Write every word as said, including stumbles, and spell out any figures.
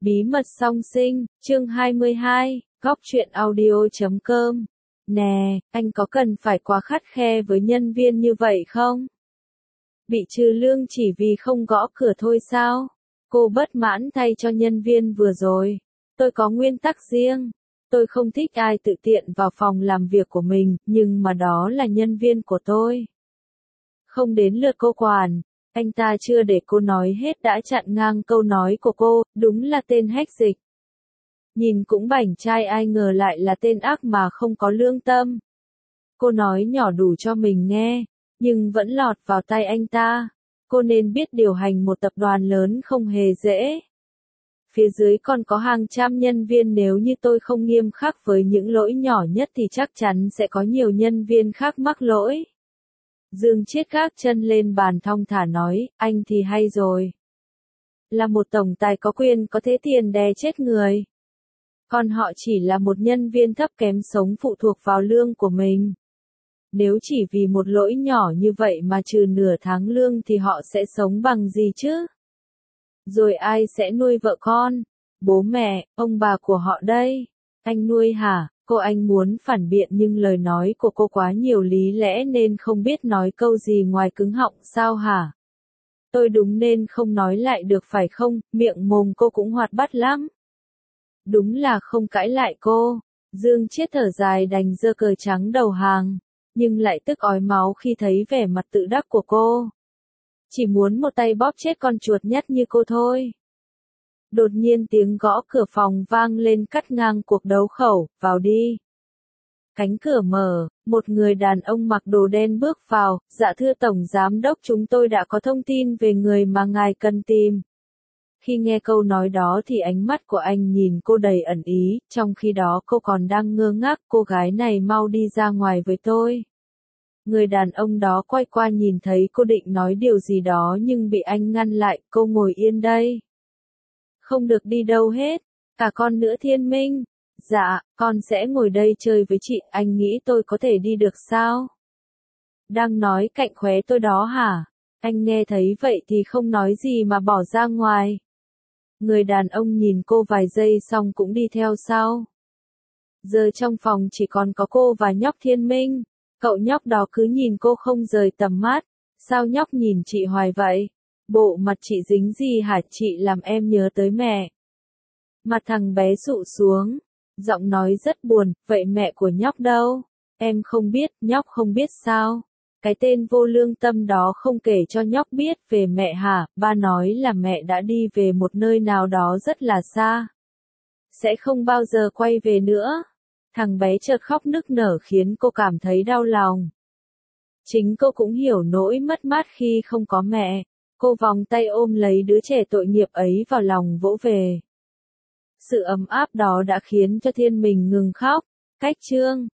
Bí mật song sinh, chương hai mươi hai, góc truyện audio chấm com. Nè, anh có cần phải quá khắt khe với nhân viên như vậy không? Bị trừ lương chỉ vì không gõ cửa thôi sao? Cô bất mãn thay cho nhân viên vừa rồi. Tôi có nguyên tắc riêng. Tôi không thích ai tự tiện vào phòng làm việc của mình, nhưng mà đó là nhân viên của tôi. Không đến lượt cô quản. Anh ta chưa để cô nói hết đã chặn ngang câu nói của cô, đúng là tên hách dịch. Nhìn cũng bảnh trai, ai ngờ lại là tên ác mà không có lương tâm. Cô nói nhỏ đủ cho mình nghe, nhưng vẫn lọt vào tay anh ta. Cô nên biết điều hành một tập đoàn lớn không hề dễ. Phía dưới còn có hàng trăm nhân viên, nếu như tôi không nghiêm khắc với những lỗi nhỏ nhất thì chắc chắn sẽ có nhiều nhân viên khác mắc lỗi. Dương Chiết gác chân lên bàn thong thả nói, anh thì hay rồi. Là một tổng tài có quyền có thế tiền đè chết người. Còn họ chỉ là một nhân viên thấp kém sống phụ thuộc vào lương của mình. Nếu chỉ vì một lỗi nhỏ như vậy mà trừ nửa tháng lương thì họ sẽ sống bằng gì chứ? Rồi ai sẽ nuôi vợ con, bố mẹ, ông bà của họ đây? Anh nuôi hả? Cô anh muốn phản biện nhưng lời nói của cô quá nhiều lý lẽ nên không biết nói câu gì ngoài cứng họng. Sao hả? Tôi đúng nên không nói lại được phải không? Miệng mồm cô cũng hoạt bát lắm. Đúng là không cãi lại cô. Dương Chiết thở dài đành giơ cờ trắng đầu hàng, nhưng lại tức ói máu khi thấy vẻ mặt tự đắc của cô. Chỉ muốn một tay bóp chết con chuột nhắt như cô thôi. Đột nhiên tiếng gõ cửa phòng vang lên cắt ngang cuộc đấu khẩu, vào đi. Cánh cửa mở, một người đàn ông mặc đồ đen bước vào, dạ thưa Tổng Giám đốc, chúng tôi đã có thông tin về người mà ngài cần tìm. Khi nghe câu nói đó thì ánh mắt của anh nhìn cô đầy ẩn ý, trong khi đó cô còn đang ngơ ngác. Cô gái này mau đi ra ngoài với tôi. Người đàn ông đó quay qua nhìn thấy cô định nói điều gì đó nhưng bị anh ngăn lại. Cô ngồi yên đây. Không được đi đâu hết. Cả con nữa Thiên Minh. Dạ, con sẽ ngồi đây chơi với chị. Anh nghĩ tôi có thể đi được sao? Đang nói cạnh khóe tôi đó hả? Anh nghe thấy vậy thì không nói gì mà bỏ ra ngoài. Người đàn ông nhìn cô vài giây xong cũng đi theo sau. Giờ trong phòng chỉ còn có cô và nhóc Thiên Minh. Cậu nhóc đó cứ nhìn cô không rời tầm mắt. Sao nhóc nhìn chị hoài vậy? Bộ mặt chị dính gì hả? Chị làm em nhớ tới mẹ. Mặt thằng bé sụ xuống. Giọng nói rất buồn. Vậy mẹ của nhóc đâu? Em không biết. Nhóc không biết sao? Cái tên vô lương tâm đó không kể cho nhóc biết về mẹ hả? Ba nói là mẹ đã đi về một nơi nào đó rất là xa. Sẽ không bao giờ quay về nữa. Thằng bé chợt khóc nức nở khiến cô cảm thấy đau lòng. Chính cô cũng hiểu nỗi mất mát khi không có mẹ. Cô vòng tay ôm lấy đứa trẻ tội nghiệp ấy vào lòng vỗ về. Sự ấm áp đó đã khiến cho Thiên Minh ngừng khóc. Cách chương